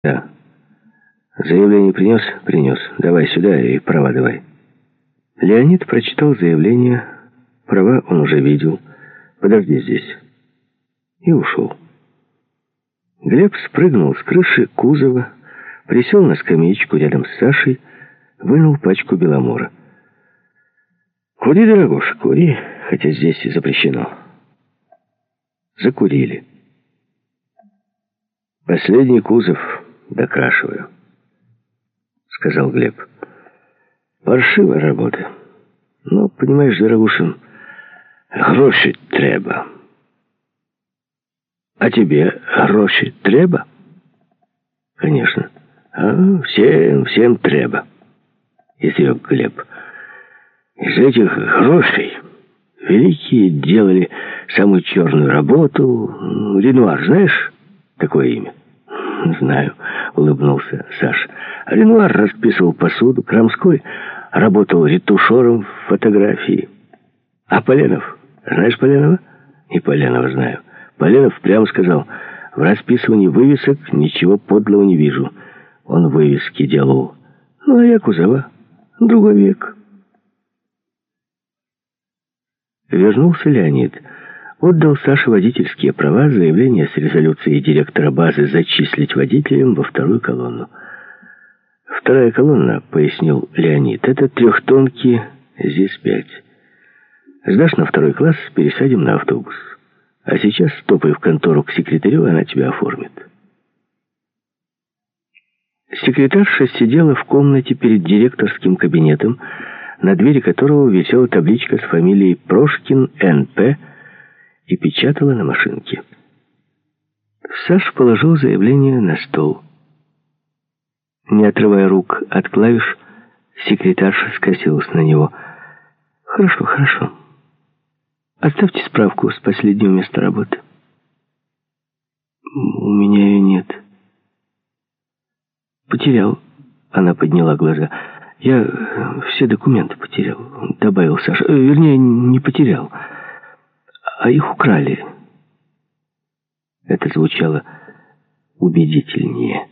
Да. Заявление принес? Принес. Давай сюда и права давай. Леонид прочитал заявление. Права он уже видел. Подожди здесь. И ушел. Глеб спрыгнул с крыши кузова, присел на скамеечку рядом с Сашей, вынул пачку Беломора. «Кури, дорогуша, кури, хотя здесь и запрещено». Закурили. «Последний кузов докрашиваю», — сказал Глеб. «Паршивая работа. Но, понимаешь, дорогуша, гроші треба». «А тебе гроші треба?» «Конечно. Всем треба», — изрек Глеб. «Из этих грошей великие делали самую черную работу. Ренуар, знаешь такое имя?» «Знаю», — улыбнулся Саша. «Ренуар расписывал посуду, Крамской работал ретушером в фотографии. А Поленов? Знаешь Поленова?» «И Поленова знаю. Поленов прямо сказал: в расписывании вывесок ничего подлого не вижу. Он вывески делал. Ну, а я кузова. Другой век». Вернулся Леонид. Отдал Саше водительские права, заявление с резолюцией директора базы зачислить водителем во вторую колонну. «Вторая колонна», — пояснил Леонид, — «это трехтонки ЗИС-5. Сдашь на второй класс, пересадим на автобус. А сейчас топай в контору к секретарю, она тебя оформит». Секретарша сидела в комнате перед директорским кабинетом, на двери которого висела табличка с фамилией Прошкин Н.П. и печатала на машинке. Саша положил заявление на стол. Не отрывая рук от клавиш, секретарша скосилась на него. «Хорошо, хорошо. Оставьте справку с последнего места работы». «У меня ее нет». «Потерял». Она подняла глаза. «Я все документы потерял», — добавил Саша. «Вернее, не потерял, а их украли». Это звучало убедительнее.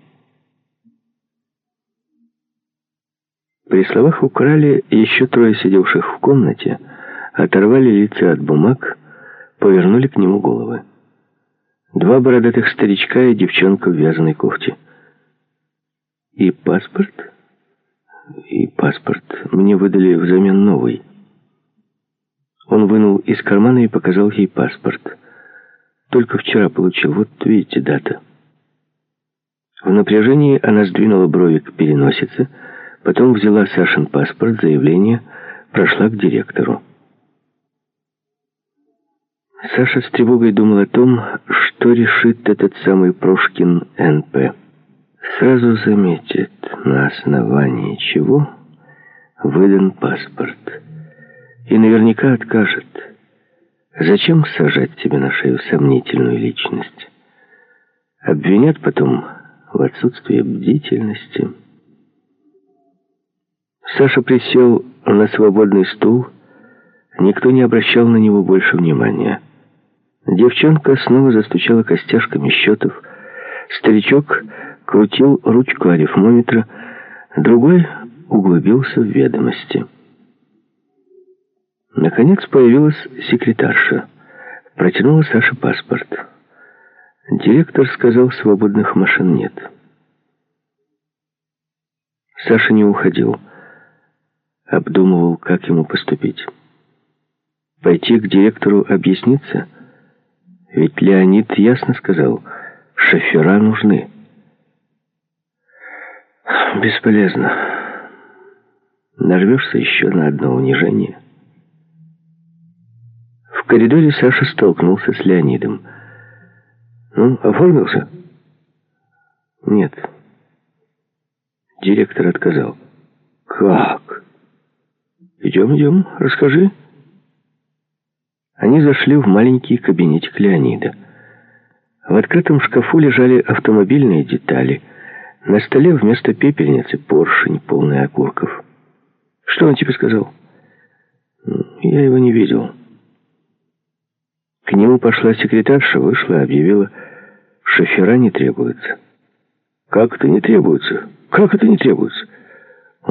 При словах «украли» еще трое сидевших в комнате оторвали лица от бумаг, повернули к нему головы. Два бородатых старичка и девчонка в вязаной кофте. «И паспорт?» «И паспорт. Мне выдали взамен новый». Он вынул из кармана и показал ей паспорт. «Только вчера получил. Вот видите, дата». В напряжении она сдвинула брови к переносице, потом взяла Сашин паспорт, заявление, прошла к директору. Саша с тревогой думал о том, что решит этот самый Прошкин Н.П. Сразу заметит, на основании чего выдан паспорт. И наверняка откажет. Зачем сажать себе на шею сомнительную личность? Обвинят потом в отсутствии бдительности. Саша присел на свободный стул. Никто не обращал на него больше внимания. Девчонка снова застучала костяшками счетов. Старичок крутил ручку арифмометра, другой углубился в ведомости. Наконец появилась секретарша. Протянула Саше паспорт. Директор сказал, свободных машин нет. Саша не уходил. Обдумывал, как ему поступить. Пойти к директору объясниться? Ведь Леонид ясно сказал, шофера нужны. Бесполезно. Нарвешься еще на одно унижение. В коридоре Саша столкнулся с Леонидом. «Ну, оформился?» «Нет». Директор отказал. «Как?» «Идем, расскажи». Они зашли в маленький кабинетик Леонида. В открытом шкафу лежали автомобильные детали. На столе вместо пепельницы поршень, полный окурков. «Что он тебе сказал?» «Я его не видел». К нему пошла секретарша, вышла, объявила, шофера не требуются. Как это не требуется? Как это не требуется?